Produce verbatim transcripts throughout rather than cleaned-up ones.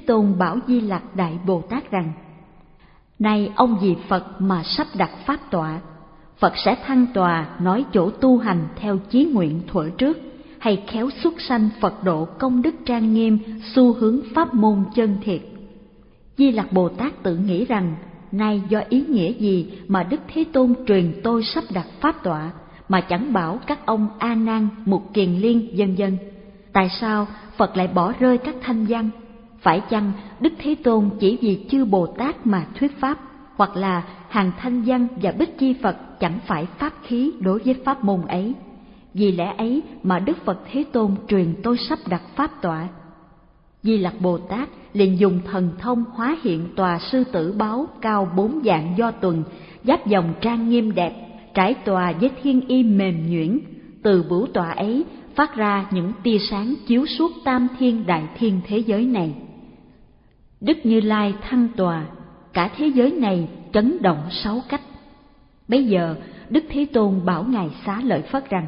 Tôn bảo Di Lặc Đại Bồ Tát rằng: Này ông vì Phật mà sắp đặt pháp tọa, Phật sẽ thăng tòa nói chỗ tu hành theo chí nguyện thuở trước, hay khéo xuất sanh Phật độ công đức trang nghiêm, xu hướng pháp môn chân thiệt. Di Lặc Bồ Tát tự nghĩ rằng: Nay do ý nghĩa gì mà Đức Thế Tôn truyền tôi sắp đặt pháp tọa, mà chẳng bảo các ông A Nan, Mục Kiền Liên vân vân? Tại sao Phật lại bỏ rơi các thanh văn? Phải chăng Đức Thế Tôn chỉ vì chư Bồ Tát mà thuyết pháp, hoặc là hàng thanh văn và Bích Chi Phật chẳng phải pháp khí đối với pháp môn ấy? Vì lẽ ấy mà Đức Phật Thế Tôn truyền tôi sắp đặt pháp tọa. Di Lặc Bồ Tát liền dùng thần thông hóa hiện tòa sư tử báo cao bốn vạn do tuần, giáp dòng trang nghiêm đẹp, trải tòa với thiên y mềm nhuyễn. Từ bửu tọa ấy phát ra những tia sáng chiếu suốt tam thiên đại thiên thế giới này. Đức Như Lai thăng tòa, cả thế giới này chấn động sáu cách. Bấy giờ Đức Thế Tôn bảo ngài Xá Lợi Phất rằng: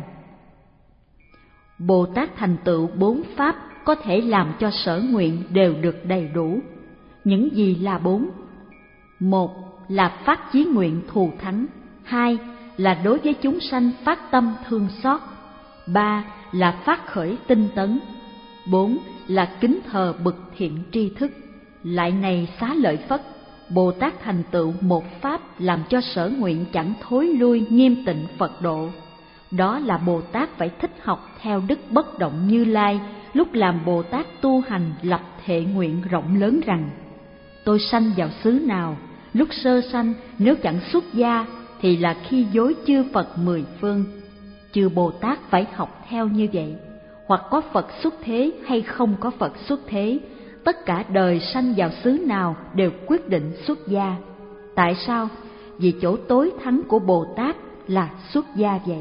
Bồ Tát thành tựu bốn pháp có thể làm cho sở nguyện đều được đầy đủ. Những gì là bốn? Một là phát chí nguyện thù thắng. Hai là đối với chúng sanh phát tâm thương xót. Ba là phát khởi tinh tấn. Bốn là kính thờ bậc thiện tri thức. Lại này Xá Lợi Phất, Bồ Tát thành tựu một pháp làm cho sở nguyện chẳng thối lui nghiêm tịnh Phật độ. Đó là Bồ Tát phải thích học theo Đức Bất Động Như Lai, lúc làm Bồ Tát tu hành lập thệ nguyện rộng lớn rằng: Tôi sanh vào xứ nào, lúc sơ sanh nếu chẳng xuất gia thì là khi dối chư Phật mười phương. Chư Bồ Tát phải học theo như vậy, hoặc có Phật xuất thế hay không có Phật xuất thế, tất cả đời sanh vào xứ nào đều quyết định xuất gia. Tại sao? Vì chỗ tối thắng của Bồ Tát là xuất gia vậy.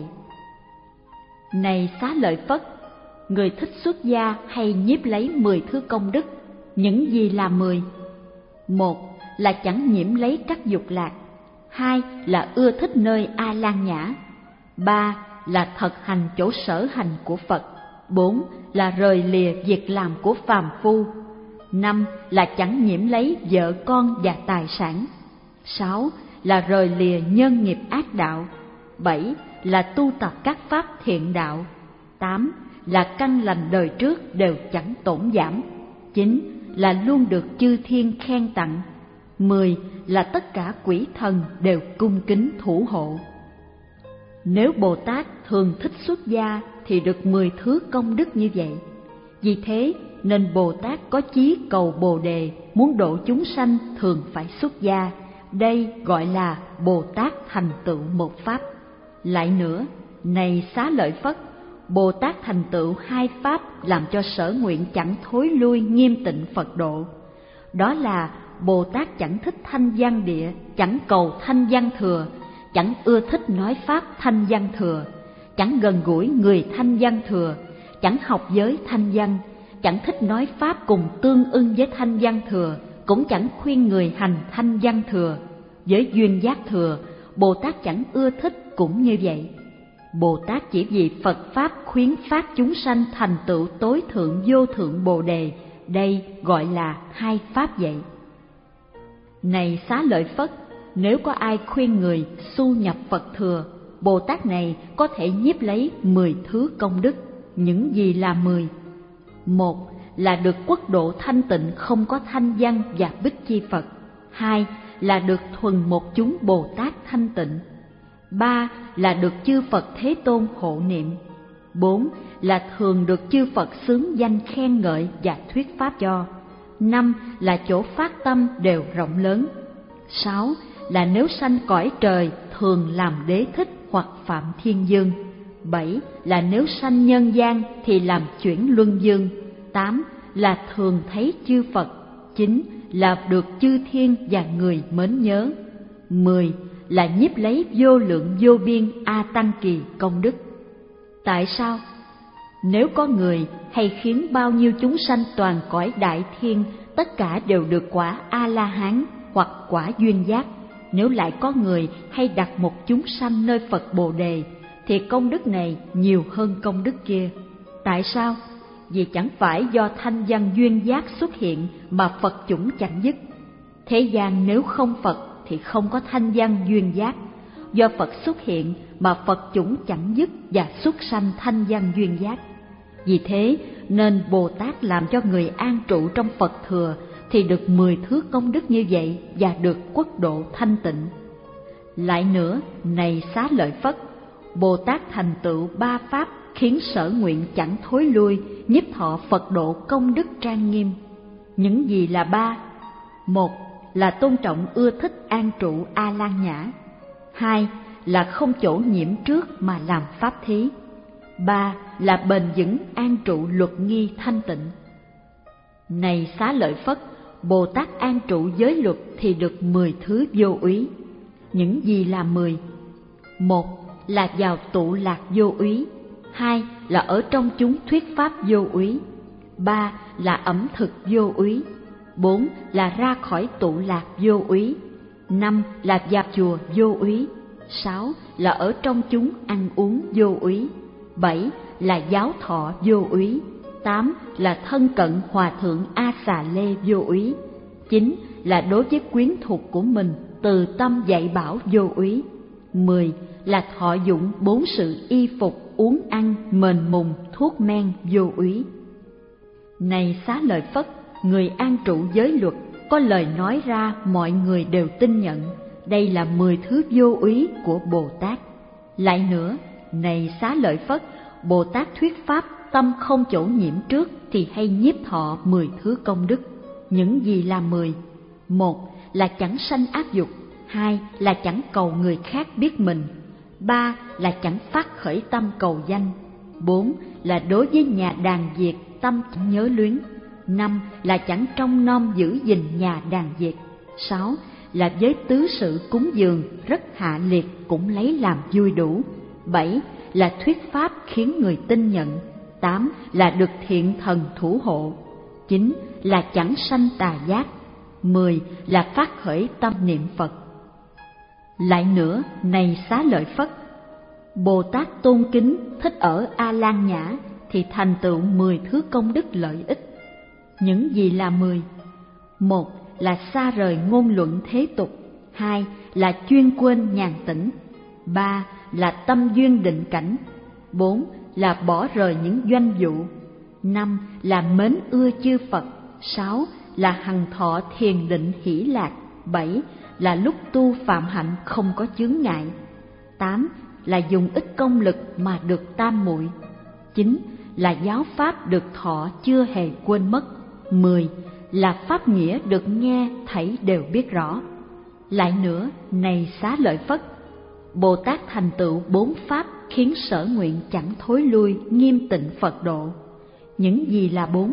Này Xá Lợi Phất, người thích xuất gia hay nhiếp lấy mười thứ công đức. Những gì là mười? Một là chẳng nhiễm lấy các dục lạc. Hai là ưa thích nơi A Lan Nhã. Ba là thật hành chỗ sở hành của Phật. Bốn là rời lìa việc làm của phàm phu. Năm là chẳng nhiễm lấy vợ con và tài sản. Sáu là rời lìa nhân nghiệp ác đạo. Bảy là tu tập các pháp thiện đạo. Tám là căn lành đời trước đều chẳng tổn giảm. Chín là luôn được chư thiên khen tặng. Mười là tất cả quỷ thần đều cung kính thủ hộ. Nếu Bồ Tát thường thích xuất gia thì được mười thứ công đức như vậy. Vì thế nên Bồ Tát có chí cầu Bồ Đề, muốn độ chúng sanh thường phải xuất gia. Đây gọi là Bồ Tát thành tựu một pháp. Lại nữa, này Xá Lợi Phất, Bồ Tát thành tựu hai pháp làm cho sở nguyện chẳng thối lui nghiêm tịnh Phật độ. Đó là Bồ Tát chẳng thích thanh văn địa, chẳng cầu thanh văn thừa, chẳng ưa thích nói pháp thanh văn thừa, chẳng gần gũi người thanh văn thừa, chẳng học giới thanh văn, chẳng thích nói pháp cùng tương ưng với thanh văn thừa, cũng chẳng khuyên người hành thanh văn thừa. Với duyên giác thừa, Bồ Tát chẳng ưa thích cũng như vậy. Bồ Tát chỉ vì Phật Pháp khuyến phát chúng sanh thành tựu tối thượng vô thượng Bồ Đề, đây gọi là hai Pháp vậy. Này Xá Lợi Phất, nếu có ai khuyên người xu nhập Phật thừa, Bồ Tát này có thể nhiếp lấy mười thứ công đức. Những gì là mười? Một là được quốc độ thanh tịnh không có thanh văn và Bích Chi Phật. Hai là được thuần một chúng Bồ Tát thanh tịnh. Ba là được chư Phật Thế Tôn hộ niệm. Bốn là thường được chư Phật xướng danh khen ngợi và thuyết pháp cho. Năm là chỗ phát tâm đều rộng lớn. Sáu là nếu sanh cõi trời thường làm đế thích hoặc phạm thiên dương. Bảy là nếu sanh nhân gian thì làm chuyển luân dương. Tám là thường thấy chư Phật. Chín là được chư thiên và người mến nhớ. Mười là nhiếp lấy vô lượng vô biên A Tăng kỳ công đức. Tại sao? Nếu có người hay khiến bao nhiêu chúng sanh toàn cõi đại thiên tất cả đều được quả A-la-hán hoặc quả duyên giác, nếu lại có người hay đặt một chúng sanh nơi Phật Bồ Đề thì công đức này nhiều hơn công đức kia. Tại sao? vì chẳng phải do thanh văn duyên giác xuất hiện mà Phật chủng chẳng dứt. Thế gian nếu không Phật thì không có thanh văn duyên giác, do Phật xuất hiện mà Phật chủng chẳng dứt và xuất sanh thanh văn duyên giác. Vì thế nên Bồ Tát làm cho người an trụ trong Phật thừa thì được mười thứ công đức như vậy và được quốc độ thanh tịnh. Lại nữa, này Xá Lợi Phất, Bồ Tát thành tựu ba pháp khiến sở nguyện chẳng thối lui, nhiếp thọ Phật độ công đức trang nghiêm. Những gì là ba? Một là tôn trọng ưa thích an trụ A Lan Nhã. Hai là không chỗ nhiễm trước mà làm pháp thí. Ba là bền vững an trụ luật nghi thanh tịnh. Này Xá Lợi Phất, Bồ Tát an trụ giới luật thì được mười thứ vô úy. Những gì là mười? Một là vào tụ lạc vô úy. Hai là ở trong chúng thuyết pháp vô úy. Ba là ẩm thực vô úy. Bốn là ra khỏi tụ lạc vô úy. Năm là vào chùa vô úy. Sáu là ở trong chúng ăn uống vô úy. Bảy là giáo thọ vô úy. Tám là thân cận hòa thượng A Xà Lê vô úy. Chín là đối với quyến thuộc của mình từ tâm dạy bảo vô úy. Mười là thọ dụng bốn sự y phục, uống ăn, mền mùng, thuốc men vô úy. Này Xá Lợi Phất, người an trụ giới luật, có lời nói ra mọi người đều tin nhận. Đây là mười thứ vô úy của Bồ Tát. Lại nữa, này Xá Lợi Phất, Bồ Tát thuyết pháp tâm không chỗ nhiễm trước thì hay nhiếp thọ mười thứ công đức. Những gì là mười? Một là chẳng sanh ác dục. Hai là chẳng cầu người khác biết mình. Ba là chẳng phát khởi tâm cầu danh. Bốn là đối với nhà đàn diệt tâm chẳng nhớ luyến. Năm là chẳng trông nom giữ gìn nhà đàn diệt. Sáu là với tứ sự cúng dường rất hạ liệt cũng lấy làm vui đủ. Bảy là thuyết pháp khiến người tin nhận. Tám là được thiện thần thủ hộ. Chín là chẳng sanh tà giác. Mười là phát khởi tâm niệm Phật. Lại nữa, này Xá Lợi Phất, Bồ Tát tôn kính thích ở A Lan Nhã thì thành tựu mười thứ công đức lợi ích. Những gì là mười? Một là xa rời ngôn luận thế tục. Hai là chuyên quên nhàn tĩnh. Ba là tâm duyên định cảnh. Bốn là bỏ rời những doanh vụ. Năm là mến ưa chư Phật. Sáu là hằng thọ thiền định hỷ lạc. Bảy là lúc tu phạm hạnh không có chướng ngại. Tám là dùng ít công lực mà được tam muội. Chín là giáo pháp được thọ chưa hề quên mất. Mười là pháp nghĩa được nghe thảy đều biết rõ. Lại nữa, này Xá Lợi Phất, Bồ Tát thành tựu bốn pháp khiến sở nguyện chẳng thối lui, nghiêm tịnh Phật độ. Những gì là bốn?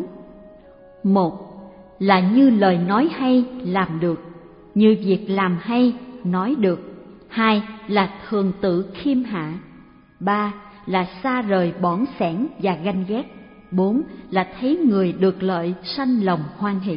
Một là như lời nói hay làm được, như việc làm hay nói được. Hai là thường tự khiêm hạ. Ba là xa rời bỏn xẻn và ganh ghét. Bốn là thấy người được lợi sanh lòng hoan hỷ.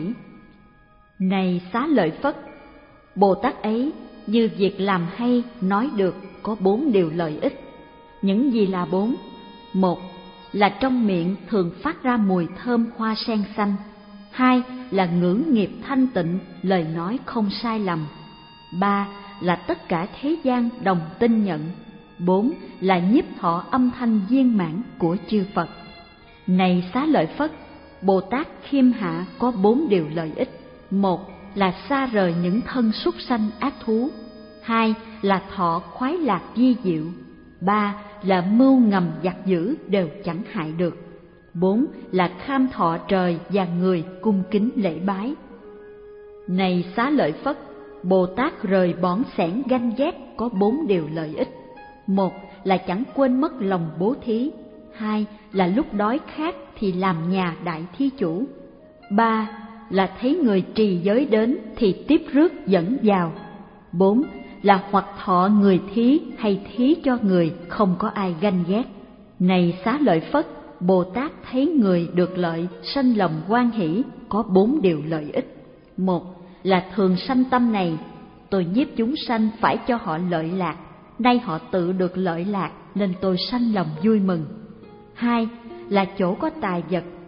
Này Xá Lợi Phất, Bồ Tát ấy như việc làm hay nói được có bốn điều lợi ích. Những gì là bốn? Một là trong miệng thường phát ra mùi thơm hoa sen xanh. Hai là ngữ nghiệp thanh tịnh, lời nói không sai lầm. Ba là tất cả thế gian đồng tin nhận. Bốn là nhiếp thọ âm thanh viên mãn của chư Phật. Này Xá Lợi Phất, Bồ Tát khiêm hạ có bốn điều lợi ích. Một là xa rời những thân súc sanh ác thú. Hai là thọ khoái lạc vi diệu. Ba là mưu ngầm giặc dữ đều chẳng hại được. Bốn là kham thọ trời và người cung kính lễ bái. Này Xá Lợi Phất, Bồ Tát rời bỏn xẻn ganh ghét có bốn điều lợi ích. Một là chẳng quên mất lòng bố thí. Hai là lúc đói khát thì làm nhà đại thí chủ. Ba là thấy người trì giới đến thì tiếp rước dẫn vào. Bốn là hoặc thọ người thí hay thí cho người không có ai ganh ghét. Này Xá Lợi Phất, Bồ Tát thấy người được lợi sanh lòng hoan hỷ có bốn điều lợi ích. Một là thường sanh tâm này, tôi nhiếp chúng sanh phải cho họ lợi lạc, nay họ tự được lợi lạc nên tôi sanh lòng vui mừng. Hai là chỗ có tài vật,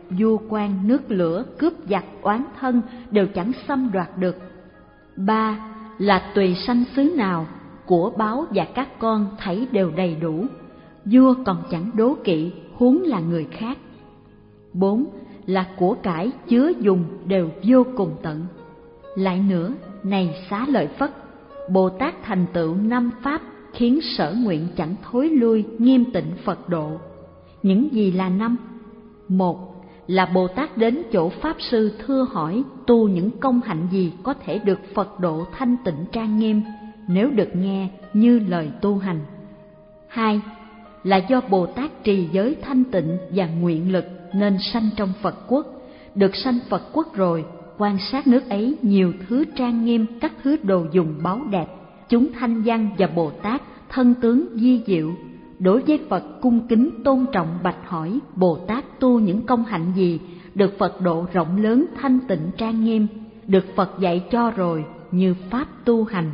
vua quan nước lửa, cướp giặc, oán thân đều chẳng xâm đoạt được. Ba là tùy sanh xứ nào, của báu và các con thấy đều đầy đủ, vua còn chẳng đố kỵ, huống là người khác. Bốn là của cải chứa dùng đều vô cùng tận. Lại nữa, này Xá Lợi Phất, Bồ Tát thành tựu năm pháp khiến sở nguyện chẳng thối lui, nghiêm tịnh Phật độ. Những gì là năm? Một là Bồ Tát đến chỗ Pháp Sư thưa hỏi tu những công hạnh gì có thể được Phật độ thanh tịnh trang nghiêm, nếu được nghe như lời tu hành. Hai là do Bồ Tát trì giới thanh tịnh và nguyện lực nên sanh trong Phật quốc. Được sanh Phật quốc rồi, quan sát nước ấy nhiều thứ trang nghiêm, các thứ đồ dùng báu đẹp, chúng thanh văn và Bồ Tát thân tướng di diệu. Đối với Phật cung kính tôn trọng bạch hỏi Bồ Tát tu những công hạnh gì được Phật độ rộng lớn thanh tịnh trang nghiêm, được Phật dạy cho rồi như pháp tu hành.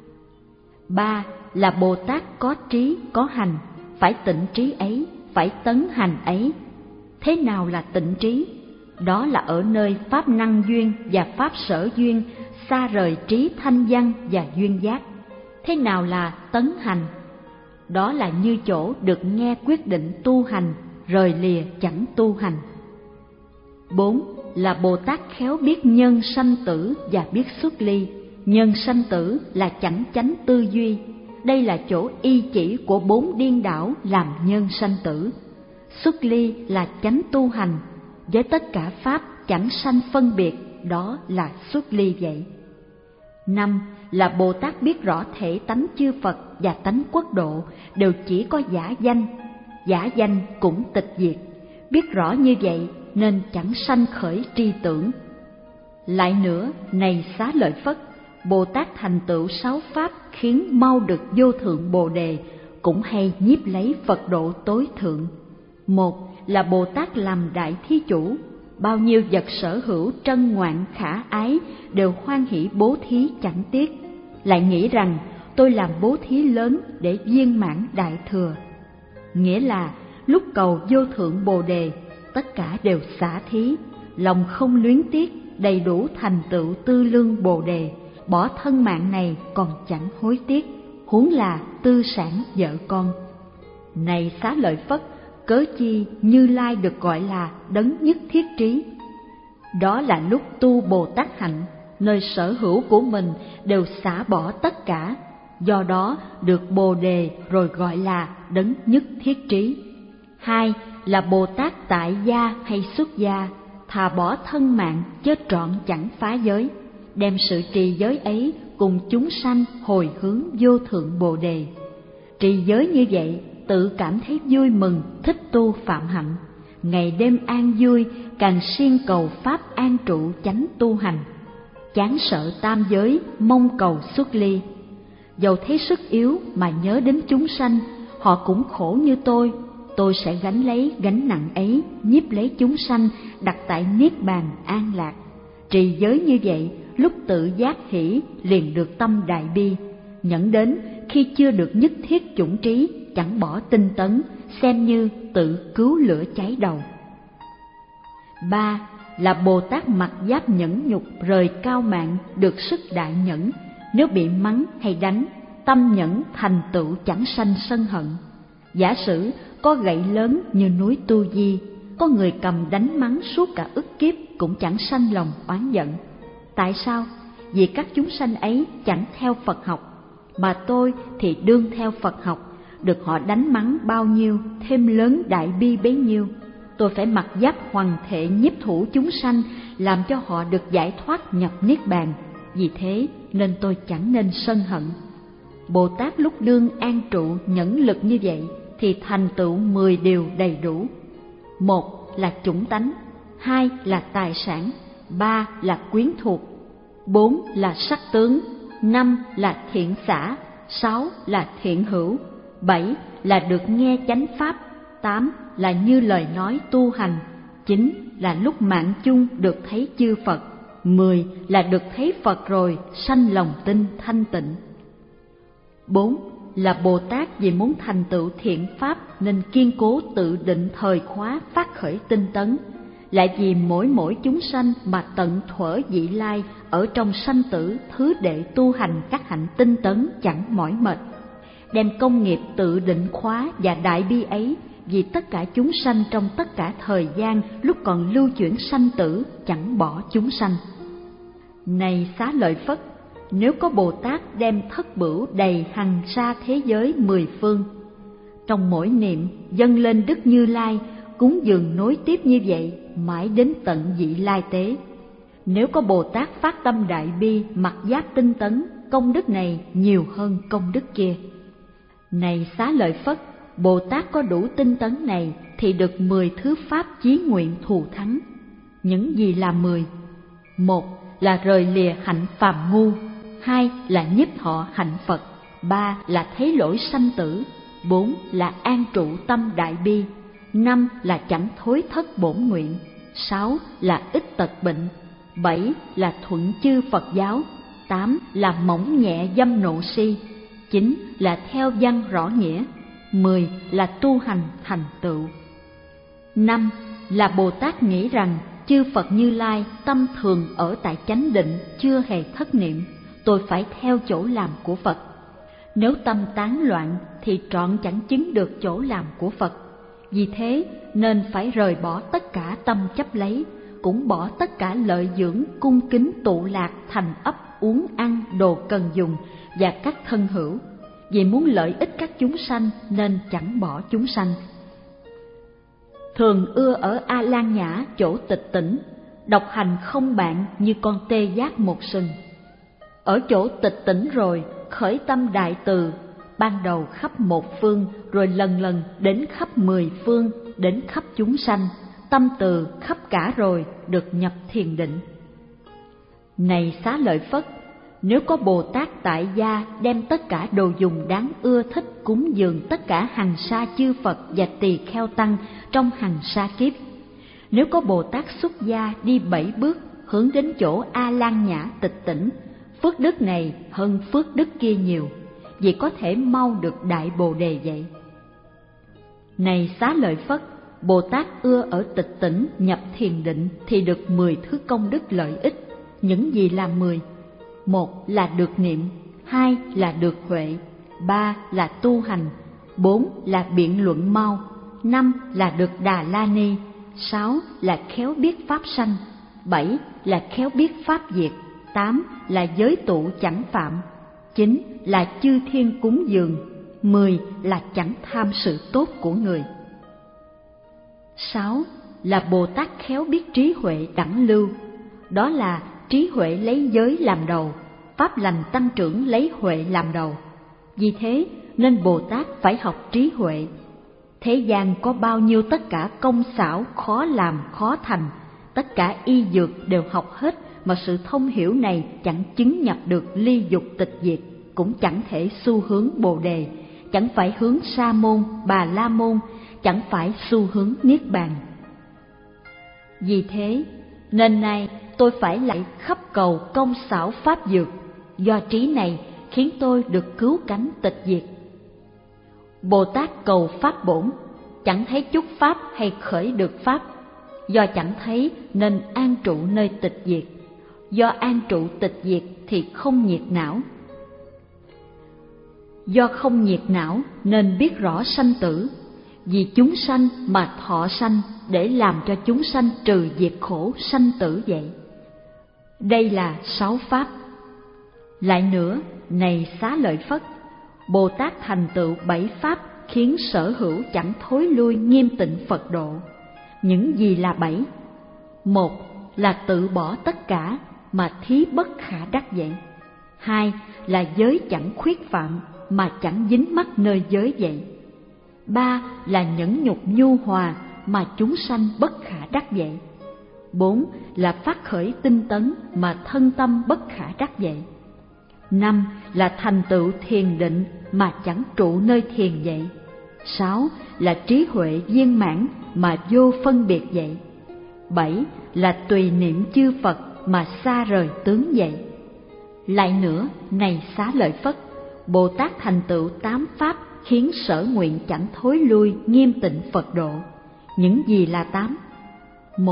Ba là Bồ Tát có trí có hành, phải tịnh trí ấy, phải tấn hành ấy. Thế nào là tịnh trí? Đó là ở nơi pháp năng duyên và pháp sở duyên, xa rời trí thanh văn và duyên giác. Thế nào là tấn hành? Đó là như chỗ được nghe quyết định tu hành, rời lìa chẳng tu hành. Bốn là Bồ Tát khéo biết nhân sanh tử và biết xuất ly. Nhân sanh tử là chẳng chánh tư duy, đây là chỗ y chỉ của bốn điên đảo làm nhân sanh tử. Xuất ly là chánh tu hành, với tất cả pháp chẳng sanh phân biệt, đó là xuất ly vậy. Năm là Bồ Tát biết rõ thể tánh chư Phật và tánh quốc độ đều chỉ có giả danh, giả danh cũng tịch diệt. Biết rõ như vậy nên chẳng sanh khởi tri tưởng. Lại nữa, này Xá Lợi Phất, Bồ Tát thành tựu sáu pháp khiến mau được vô thượng Bồ đề, cũng hay nhiếp lấy Phật độ tối thượng. Một là Bồ Tát làm đại thí chủ, bao nhiêu vật sở hữu trân ngoạn khả ái đều hoan hỷ bố thí chẳng tiếc, lại nghĩ rằng tôi làm bố thí lớn để viên mãn đại thừa. Nghĩa là lúc cầu vô thượng Bồ đề, tất cả đều xả thí, lòng không luyến tiếc, đầy đủ thành tựu tư lương Bồ đề, bỏ thân mạng này còn chẳng hối tiếc, huống là tư sản vợ con. Này Xá Lợi Phất, cớ chi Như Lai được gọi là đấng nhất thiết trí? Đó là lúc tu Bồ Tát hạnh, nơi sở hữu của mình đều xả bỏ tất cả, do đó được Bồ đề rồi gọi là đấng nhất thiết trí. Hai là Bồ Tát tại gia hay xuất gia, thà bỏ thân mạng chớ trọn chẳng phá giới, đem sự trì giới ấy cùng chúng sanh hồi hướng vô thượng Bồ đề. Trì giới như vậy tự cảm thấy vui mừng, thích tu phạm hạnh, ngày đêm an vui, càng siêng cầu pháp an trụ chánh tu hành. Chán sợ tam giới, mong cầu xuất ly. Dầu thấy sức yếu mà nhớ đến chúng sanh, họ cũng khổ như tôi, tôi sẽ gánh lấy gánh nặng ấy, nhiếp lấy chúng sanh, đặt tại niết bàn an lạc. Trì giới như vậy, lúc tự giác hỷ liền được tâm đại bi, nhẫn đến khi chưa được nhất thiết chủng trí, chẳng bỏ tinh tấn, xem như tự cứu lửa cháy đầu. Ba là Bồ Tát mặc giáp nhẫn nhục, rời cao mạng, được sức đại nhẫn, nếu bị mắng hay đánh, tâm nhẫn thành tựu chẳng sanh sân hận. Giả sử có gậy lớn như núi Tu Di, có người cầm đánh mắng suốt cả ức kiếp cũng chẳng sanh lòng oán giận. Tại sao? Vì các chúng sanh ấy chẳng theo Phật học, mà tôi thì đương theo Phật học, được họ đánh mắng bao nhiêu, thêm lớn đại bi bấy nhiêu. Tôi phải mặc giáp hoằng thệ nhiếp thủ chúng sanh, làm cho họ được giải thoát nhập niết bàn. Vì thế nên tôi chẳng nên sân hận. Bồ Tát lúc đương an trụ nhẫn lực như vậy thì thành tựu mười điều đầy đủ. Một là chủng tánh, hai là tài sản, ba là quyến thuộc, bốn là sắc tướng, năm là thiện xả, sáu là thiện hữu, bảy là được nghe chánh pháp, tám là như lời nói tu hành, chín là lúc mạng chung được thấy chư Phật, mười là được thấy Phật rồi sanh lòng tin thanh tịnh. Bốn là Bồ Tát vì muốn thành tựu thiện pháp nên kiên cố tự định thời khóa phát khởi tinh tấn. lại vì mỗi mỗi chúng sanh mà tận thuở vị lai ở trong sanh tử thứ đệ tu hành các hạnh tinh tấn chẳng mỏi mệt, đem công nghiệp tự định khóa và đại bi ấy vì tất cả chúng sanh trong tất cả thời gian lúc còn lưu chuyển sanh tử chẳng bỏ chúng sanh. Này Xá Lợi Phất, nếu có Bồ Tát đem thất bửu đầy hằng sa thế giới mười phương, trong mỗi niệm dâng lên Đức Như Lai, cúng dường nối tiếp như vậy mãi đến tận vị lai tế. Nếu có Bồ Tát phát tâm đại bi mặc giáp tinh tấn, công đức này nhiều hơn công đức kia. Này Xá Lợi Phất, Bồ Tát có đủ tinh tấn này thì được mười thứ pháp chí nguyện thù thắng. Những gì là mười? Một là rời lìa hạnh phàm ngu, hai là nhiếp thọ hạnh Phật, ba là thấy lỗi sanh tử, bốn là an trụ tâm đại bi, năm là chẳng thối thất bổn nguyện, sáu là ít tật bệnh, bảy là thuận chư Phật giáo, tám là mỏng nhẹ dâm nộ si, chín là theo văn rõ nghĩa, mười là tu hành thành tựu. Năm là Bồ Tát nghĩ rằng chư Phật Như Lai tâm thường ở tại chánh định, chưa hề thất niệm, tôi phải theo chỗ làm của Phật. Nếu tâm tán loạn thì trọn chẳng chứng được chỗ làm của Phật. Vì thế nên phải rời bỏ tất cả tâm chấp lấy, cũng bỏ tất cả lợi dưỡng cung kính tụ lạc thành ấp uống ăn đồ cần dùng và các thân hữu. Vì muốn lợi ích các chúng sanh nên chẳng bỏ chúng sanh. Thường ưa ở A Lan Nhã chỗ tịch tỉnh, độc hành không bạn như con tê giác một sừng. Ở chỗ tịch tỉnh rồi khởi tâm đại từ, ban đầu khắp một phương, rồi lần lần đến khắp mười phương, đến khắp chúng sanh, tâm từ khắp cả rồi được nhập thiền định. Này Xá Lợi Phất, nếu có Bồ Tát tại gia đem tất cả đồ dùng đáng ưa thích cúng dường tất cả hằng sa chư Phật và tỳ kheo tăng trong hằng sa kiếp, nếu có Bồ Tát xuất gia đi bảy bước hướng đến chỗ A Lan Nhã tịch tỉnh, phước đức này hơn phước đức kia nhiều, vì có thể mau được đại bồ đề vậy. Này Xá Lợi Phất, Bồ Tát ưa ở tịch tỉnh nhập thiền định thì được mười thứ công đức lợi ích. Những gì là mười? Một là được niệm, hai là được huệ, ba là tu hành, bốn là biện luận mau, năm là được Đà La Ni, sáu là khéo biết pháp sanh, bảy là khéo biết pháp diệt, tám là giới tụ chẳng phạm, chín là chư thiên cúng dường, mười là chẳng tham sự tốt của người. Sáu là Bồ Tát khéo biết trí huệ đẳng lưu, đó là trí huệ lấy giới làm đầu, pháp lành tăng trưởng lấy huệ làm đầu. Vì thế nên Bồ Tát phải học trí huệ. Thế gian có bao nhiêu tất cả công xảo khó làm khó thành, tất cả y dược đều học hết, mà sự thông hiểu này chẳng chứng nhập được ly dục tịch diệt, cũng chẳng thể xu hướng Bồ đề, chẳng phải hướng Sa môn, Bà La môn, chẳng phải xu hướng Niết bàn. Vì thế nên nay tôi phải lại khắp cầu công xảo pháp dược, do trí này khiến tôi được cứu cánh tịch diệt. Bồ Tát cầu pháp bổn, chẳng thấy chút pháp hay khởi được pháp, do chẳng thấy nên an trụ nơi tịch diệt, do an trụ tịch diệt thì không nhiệt não. Do không nhiệt não nên biết rõ sanh tử, vì chúng sanh mà thọ sanh để làm cho chúng sanh trừ diệt khổ sanh tử vậy. Đây là sáu pháp. Lại nữa, này Xá Lợi Phất, Bồ Tát thành tựu bảy pháp khiến sở hữu chẳng thối lui nghiêm tịnh Phật độ. Những gì là bảy? Một là tự bỏ tất cả mà thí bất khả đắc vậy. Hai là giới chẳng khuyết phạm mà chẳng dính mắc nơi giới vậy. Ba là nhẫn nhục nhu hòa mà chúng sanh bất khả đắc vậy. Bốn là phát khởi tinh tấn mà thân tâm bất khả đắc vậy. Năm là thành tựu thiền định mà chẳng trụ nơi thiền vậy. Sáu là trí huệ viên mãn mà vô phân biệt vậy. Bảy là tùy niệm chư Phật mà xa rời tướng vậy. Lại nữa, này Xá Lợi Phất, Bồ Tát thành tựu tám pháp khiến sở nguyện chẳng thối lui nghiêm tịnh Phật độ. Những gì là tám? Một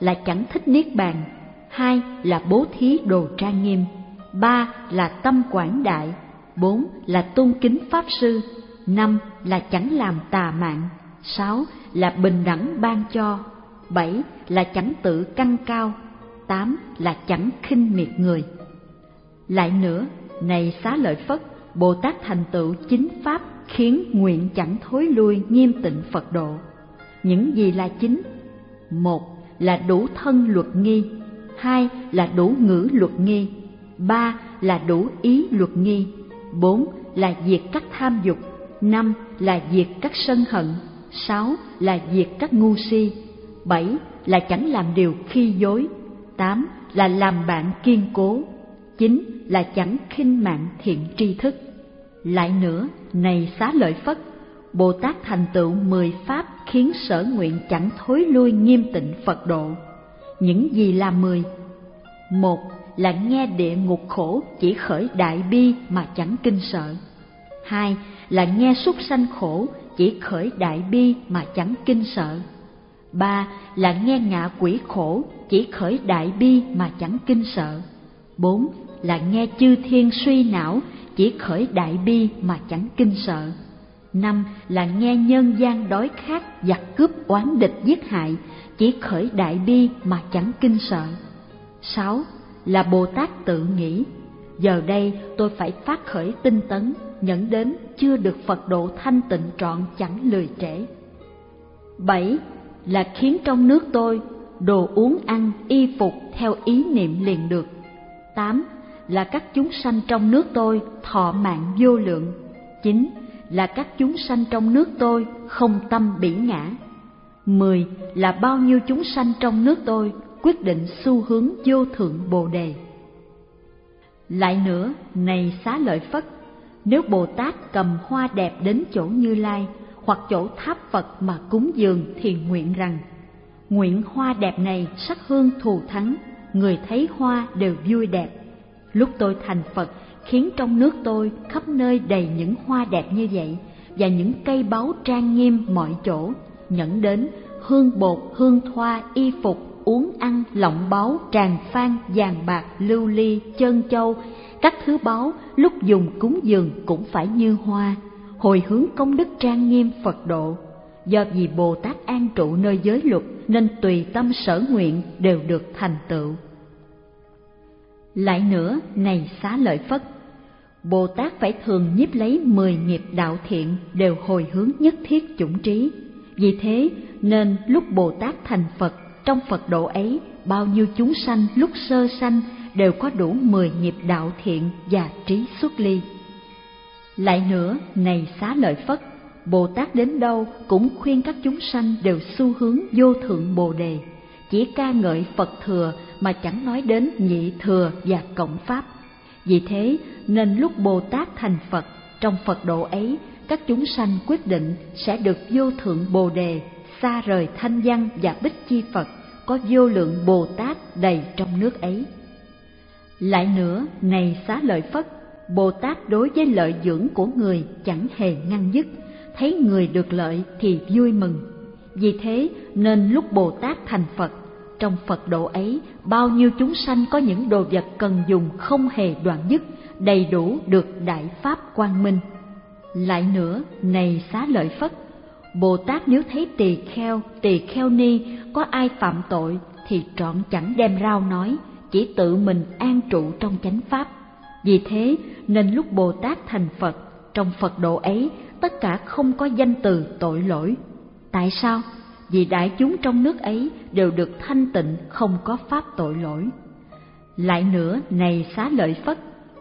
là chẳng thích niết bàn, hai là bố thí đồ trang nghiêm, ba là tâm quảng đại, bốn là tôn kính pháp sư, năm là chẳng làm tà mạn, sáu là bình đẳng ban cho, bảy là chẳng tự căng cao, tám là chẳng khinh miệt người. Lại nữa, này Xá Lợi Phất, Bồ Tát thành tựu chính pháp khiến nguyện chẳng thối lui nghiêm tịnh Phật độ. Những gì là chính? Một là đủ thân luật nghi, hai là đủ ngữ luật nghi, ba là đủ ý luật nghi, bốn là diệt các tham dục, năm là diệt các sân hận, sáu là diệt các ngu si, bảy là chẳng làm điều khi dối, tám là làm bạn kiên cố, chín là chẳng khinh mạng thiện tri thức. Lại nữa, này Xá Lợi Phất, Bồ Tát thành tựu mười pháp khiến sở nguyện chẳng thối lui nghiêm tịnh Phật độ. Những gì là mười? Một là nghe địa ngục khổ chỉ khởi đại bi mà chẳng kinh sợ. Hai là nghe súc sanh khổ chỉ khởi đại bi mà chẳng kinh sợ. Ba là nghe ngạ quỷ khổ chỉ khởi đại bi mà chẳng kinh sợ. Bốn là nghe chư thiên suy não chỉ khởi đại bi mà chẳng kinh sợ. Năm là nghe nhân gian đói khát giặc cướp oán địch giết hại chỉ khởi đại bi mà chẳng kinh sợ. Sáu là Bồ Tát tự nghĩ, giờ đây tôi phải phát khởi tinh tấn, nhẫn đến chưa được Phật độ thanh tịnh trọn chẳng lười trễ. Bảy là khiến trong nước tôi đồ uống ăn y phục theo ý niệm liền được. Tám là các chúng sanh trong nước tôi thọ mạng vô lượng. Chín là các chúng sanh trong nước tôi không tâm bỉ ngã. Mười là bao nhiêu chúng sanh trong nước tôi quyết định xu hướng vô thượng Bồ Đề. Lại nữa, này Xá Lợi Phất, nếu Bồ Tát cầm hoa đẹp đến chỗ Như Lai hoặc chỗ tháp Phật mà cúng dường thì nguyện rằng: nguyện hoa đẹp này sắc hương thù thắng, người thấy hoa đều vui đẹp. Lúc tôi thành Phật, khiến trong nước tôi khắp nơi đầy những hoa đẹp như vậy, và những cây báu trang nghiêm mọi chỗ, nhẫn đến hương bột, hương thoa, y phục, uống ăn, lọng báu, tràng phan, vàng bạc, lưu ly, trân châu, các thứ báu lúc dùng cúng dường cũng phải như hoa, hồi hướng công đức trang nghiêm Phật độ. Do vì Bồ Tát an trụ nơi giới luật nên tùy tâm sở nguyện đều được thành tựu. Lại nữa, này Xá Lợi Phất, Bồ Tát phải thường nhiếp lấy mười nghiệp đạo thiện đều hồi hướng nhất thiết chủng trí. Vì thế nên lúc Bồ Tát thành Phật, trong Phật độ ấy, bao nhiêu chúng sanh lúc sơ sanh đều có đủ mười nghiệp đạo thiện và trí xuất ly. Lại nữa, này Xá Lợi Phất, Bồ Tát đến đâu cũng khuyên các chúng sanh đều xu hướng vô thượng Bồ Đề, chỉ ca ngợi Phật thừa mà chẳng nói đến nhị thừa và cộng pháp. Vì thế nên lúc Bồ Tát thành Phật, trong Phật độ ấy, các chúng sanh quyết định sẽ được vô thượng Bồ Đề, xa rời thanh văn và bích chi Phật, có vô lượng Bồ Tát đầy trong nước ấy. Lại nữa, này Xá Lợi Phất, Bồ Tát đối với lợi dưỡng của người chẳng hề ngăn dứt, thấy người được lợi thì vui mừng. Vì thế nên lúc Bồ Tát thành Phật, trong Phật độ ấy, bao nhiêu chúng sanh có những đồ vật cần dùng không hề đoạn dứt, đầy đủ được đại pháp quang minh. Lại nữa, này Xá Lợi Phất, Bồ Tát nếu thấy tỳ kheo, tỳ kheo ni có ai phạm tội thì trọn chẳng đem rao nói, chỉ tự mình an trụ trong chánh pháp. Vì thế nên lúc Bồ Tát thành Phật, trong Phật độ ấy, tất cả không có danh từ tội lỗi. Tại sao? Vì đại chúng trong nước ấy đều được thanh tịnh, không có pháp tội lỗi. Lại nữa, này Xá Lợi Phất,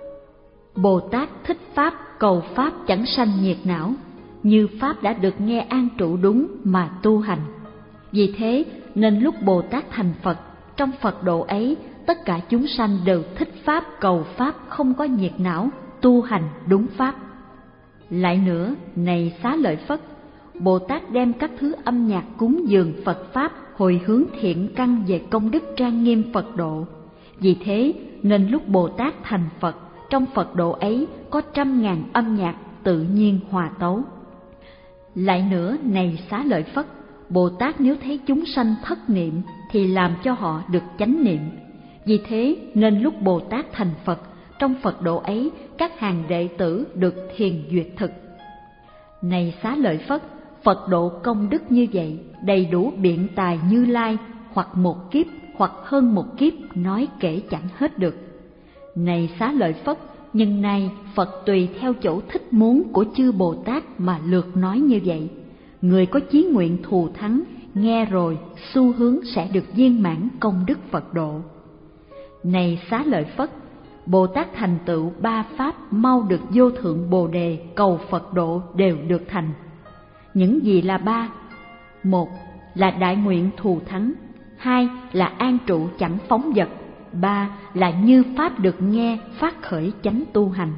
Bồ Tát thích pháp, cầu pháp chẳng sanh nhiệt não, như pháp đã được nghe an trụ đúng mà tu hành. Vì thế nên lúc Bồ Tát thành Phật, trong Phật độ ấy, tất cả chúng sanh đều thích pháp, cầu pháp, không có nhiệt não, tu hành đúng pháp. Lại nữa, này Xá Lợi Phất, Bồ Tát đem các thứ âm nhạc cúng dường Phật Pháp hồi hướng thiện căn về công đức trang nghiêm Phật độ. Vì thế nên lúc Bồ Tát thành Phật, trong Phật độ ấy có trăm ngàn âm nhạc tự nhiên hòa tấu. Lại nữa, này Xá Lợi Phất, Bồ Tát nếu thấy chúng sanh thất niệm thì làm cho họ được chánh niệm. Vì thế nên lúc Bồ Tát thành Phật, trong Phật độ ấy các hàng đệ tử được thiền duyệt thực. Này Xá Lợi Phất, Phật độ công đức như vậy, đầy đủ biện tài Như Lai, hoặc một kiếp hoặc hơn một kiếp nói kể chẳng hết được. Này Xá Lợi Phất, nhưng nay Phật tùy theo chỗ thích muốn của chư Bồ Tát mà lược nói như vậy. Người có chí nguyện thù thắng, nghe rồi xu hướng sẽ được viên mãn công đức Phật độ. Này Xá Lợi Phất, Bồ Tát thành tựu ba pháp mau được vô thượng Bồ đề cầu Phật độ đều được thành. Những gì là ba? Một là đại nguyện thù thắng, hai là an trụ chẳng phóng dật, ba là như pháp được nghe phát khởi chánh tu hành.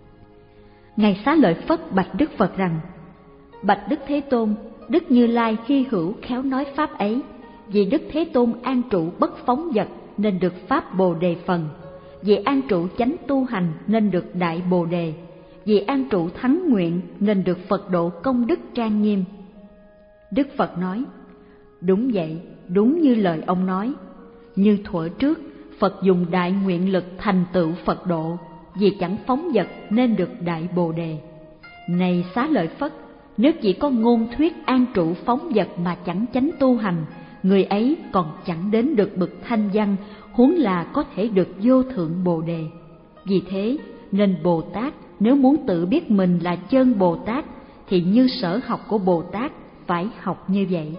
Ngài Xá Lợi Phất bạch Đức Phật rằng: Bạch Đức Thế Tôn, Đức Như Lai hy hữu khéo nói pháp ấy, vì Đức Thế Tôn an trụ bất phóng dật nên được pháp Bồ đề phần, vì an trụ chánh tu hành nên được đại Bồ đề, vì an trụ thắng nguyện nên được Phật độ công đức trang nghiêm. Đức Phật nói: Đúng vậy, đúng như lời ông nói. Như thuở trước, Phật dùng đại nguyện lực thành tựu Phật độ, vì chẳng phóng dật nên được đại Bồ đề. Này Xá Lợi Phất, nếu chỉ có ngôn thuyết an trụ phóng dật mà chẳng chánh tu hành, người ấy còn chẳng đến được bậc thanh văn, huống là có thể được vô thượng Bồ đề. Vì thế nên Bồ Tát nếu muốn tự biết mình là chân Bồ Tát, thì như sở học của Bồ Tát phải học như vậy.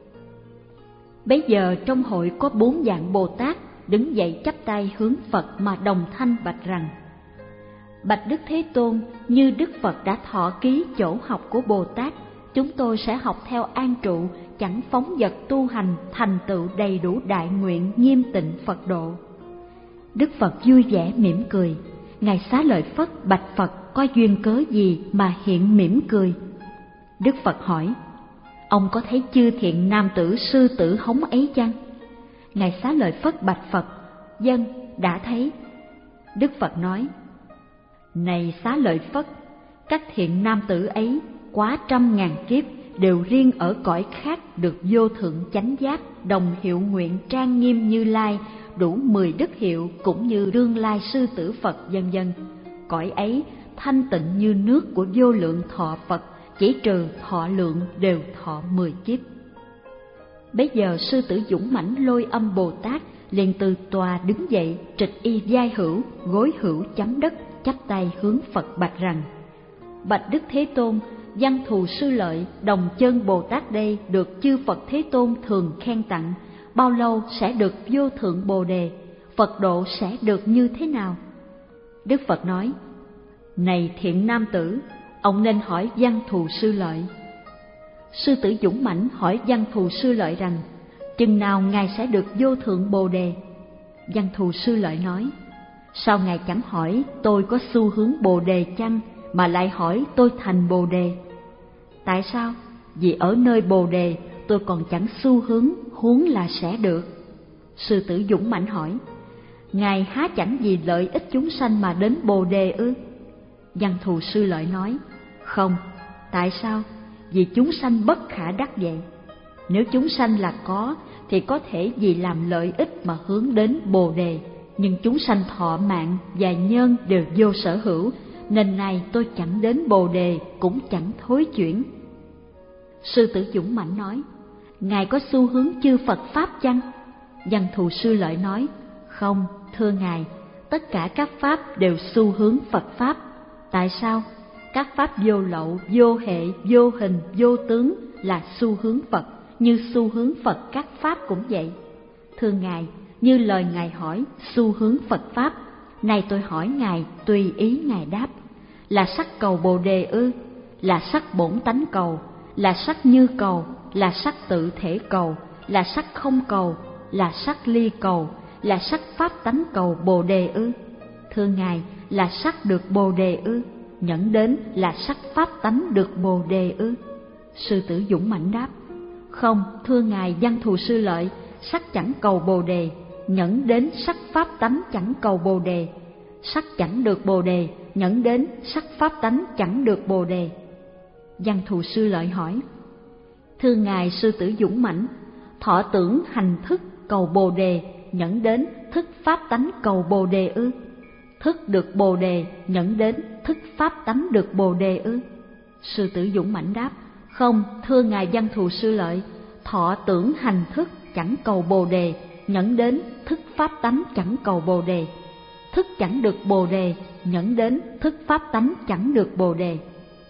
Bấy giờ trong hội có bốn dạng Bồ Tát đứng dậy chắp tay hướng Phật mà đồng thanh bạch rằng: Bạch Đức Thế Tôn, như Đức Phật đã thọ ký chỗ học của Bồ Tát, chúng tôi sẽ học theo an trụ, chẳng phóng dật tu hành, thành tựu đầy đủ đại nguyện nghiêm tịnh Phật độ. Đức Phật vui vẻ mỉm cười. Ngài Xá Lợi Phất bạch Phật có duyên cớ gì mà hiện mỉm cười? Đức Phật hỏi: Ông có thấy chư thiện nam tử sư tử hống ấy chăng? Ngài Xá Lợi Phất bạch Phật: Vâng, đã thấy. Đức Phật nói: Này Xá Lợi Phất, các thiện nam tử ấy quá trăm ngàn kiếp đều riêng ở cõi khác được vô thượng chánh giác, đồng hiệu nguyện trang nghiêm Như Lai, đủ mười đức hiệu cũng như đương lai sư tử Phật vân vân. Cõi ấy thanh tịnh như nước của vô lượng thọ Phật, chỉ trừ thọ lượng đều thọ mười kiếp. Bấy giờ sư tử dũng mãnh Lôi Âm Bồ Tát liền từ tòa đứng dậy, trịch y vai hữu, gối hữu chấm đất, chắp tay hướng Phật bạch rằng: Bạch Đức Thế Tôn, Văn Thù Sư Lợi đồng chân Bồ Tát đây được chư Phật Thế Tôn thường khen tặng, bao lâu sẽ được vô thượng Bồ đề? Phật độ sẽ được như thế nào? Đức Phật nói: Này thiện nam tử, ông nên hỏi Văn Thù Sư Lợi. Sư tử dũng mãnh hỏi Văn Thù Sư Lợi rằng: Chừng nào ngài sẽ được vô thượng Bồ đề? Văn Thù Sư Lợi nói: Sao ngài chẳng hỏi tôi có xu hướng Bồ đề chăng, mà lại hỏi tôi thành Bồ đề? Tại sao? Vì ở nơi Bồ đề tôi còn chẳng xu hướng, huống là sẽ được. Sư tử dũng mãnh hỏi: Ngài há chẳng vì lợi ích chúng sanh mà đến Bồ đề ư? Văn Thù Sư Lợi nói: Không. Tại sao? Vì chúng sanh bất khả đắc vậy. Nếu chúng sanh là có, thì có thể vì làm lợi ích mà hướng đến Bồ đề, nhưng chúng sanh thọ mạng và nhân đều vô sở hữu, nên nay tôi chẳng đến Bồ đề cũng chẳng thối chuyển. Sư tử dũng mãnh nói: Ngài có xu hướng chư Phật Pháp chăng? Văn Thù Sư Lợi nói: Không, thưa Ngài, tất cả các Pháp đều xu hướng Phật Pháp. Tại sao? Các Pháp vô lậu, vô hệ, vô hình, vô tướng là xu hướng Phật, như xu hướng Phật các Pháp cũng vậy. Thưa Ngài, như lời Ngài hỏi xu hướng Phật Pháp, nay tôi hỏi Ngài tùy ý Ngài đáp. Là sắc cầu Bồ đề ư? Là sắc bổn tánh cầu? Là sắc như cầu? Là sắc tự thể cầu? Là sắc không cầu? Là sắc ly cầu? Là sắc pháp tánh cầu Bồ đề ư? Thưa Ngài, là sắc được Bồ đề ư? Nhẫn đến là sắc pháp tánh được Bồ đề ư? Sư tử dũng mãnh đáp: Không, thưa Ngài Văn Thù Sư Lợi, sắc chẳng cầu Bồ đề, nhẫn đến sắc pháp tánh chẳng cầu Bồ đề. Sắc chẳng được Bồ đề, nhẫn đến sắc pháp tánh chẳng được Bồ đề. Văn Thù Sư Lợi hỏi: Thưa Ngài Sư tử dũng mãnh, thọ tưởng hành thức cầu Bồ đề nhẫn đến thức pháp tánh cầu Bồ đề ư? Thức được Bồ đề nhẫn đến thức pháp tánh được Bồ đề ư? Sư tử dũng mãnh đáp: không, thưa ngài Văn Thù Sư Lợi, thọ tưởng hành thức chẳng cầu Bồ đề, nhẫn đến thức pháp tánh chẳng cầu Bồ đề. Thức chẳng được Bồ đề, nhẫn đến thức pháp tánh chẳng được Bồ đề.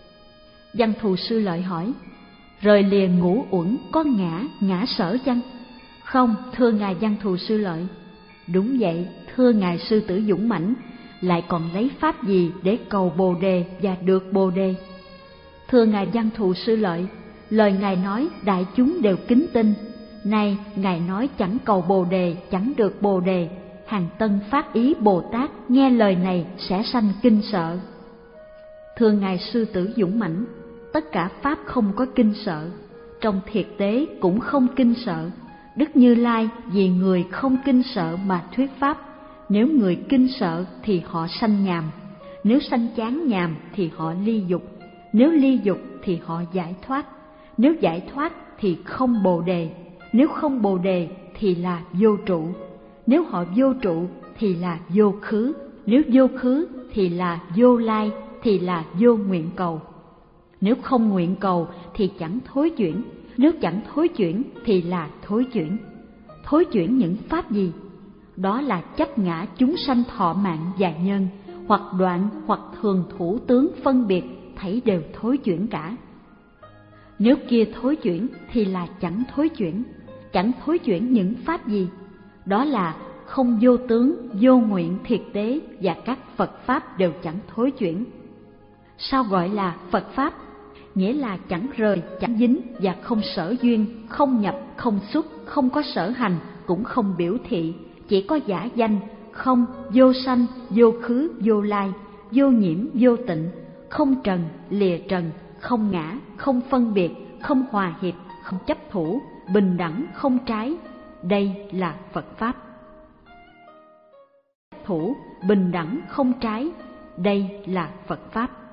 Văn Thù Sư Lợi hỏi: rời lìa ngũ uẩn có ngã, ngã sở chăng? Không, thưa ngài Văn Thù Sư Lợi. Đúng vậy, thưa ngài Sư tử dũng mãnh, lại còn lấy pháp gì để cầu Bồ đề và được Bồ đề? Thưa ngài Văn Thù Sư Lợi, lời ngài nói đại chúng đều kính tin. Nay ngài nói chẳng cầu Bồ đề, chẳng được Bồ đề, hàng tân phát ý Bồ Tát nghe lời này sẽ sanh kinh sợ. Thưa ngài Sư tử dũng mãnh, tất cả pháp không có kinh sợ, trong thiệt tế cũng không kinh sợ. Đức Như Lai vì người không kinh sợ mà thuyết pháp. Nếu người kinh sợ thì họ sanh nhàm, nếu sanh chán nhàm thì họ ly dục, nếu ly dục thì họ giải thoát, nếu giải thoát thì không Bồ đề, nếu không Bồ đề thì là vô trụ, nếu họ vô trụ thì là vô khứ, nếu vô khứ thì là vô lai, thì là vô nguyện cầu. Nếu không nguyện cầu thì chẳng thối chuyển, nếu chẳng thối chuyển thì là thối chuyển. Thối chuyển những pháp gì? Đó là chấp ngã chúng sanh thọ mạng và nhân, hoặc đoạn hoặc thường thủ tướng phân biệt, thấy đều thối chuyển cả. Nếu kia thối chuyển thì là chẳng thối chuyển. Chẳng thối chuyển những pháp gì? Đó là không vô tướng, vô nguyện thiệt tế và các Phật Pháp đều chẳng thối chuyển. Sao gọi là Phật Pháp? Nghĩa là chẳng rời, chẳng dính và không sở duyên, không nhập, không xuất, không có sở hành, cũng không biểu thị, chỉ có giả danh, không, vô sanh, vô khứ, vô lai, vô nhiễm, vô tịnh, không trần, lìa trần, không ngã, không phân biệt, không hòa hiệp, không chấp thủ, bình đẳng, không trái. Đây là Phật Pháp. Thủ, bình đẳng, không trái. Đây là Phật Pháp.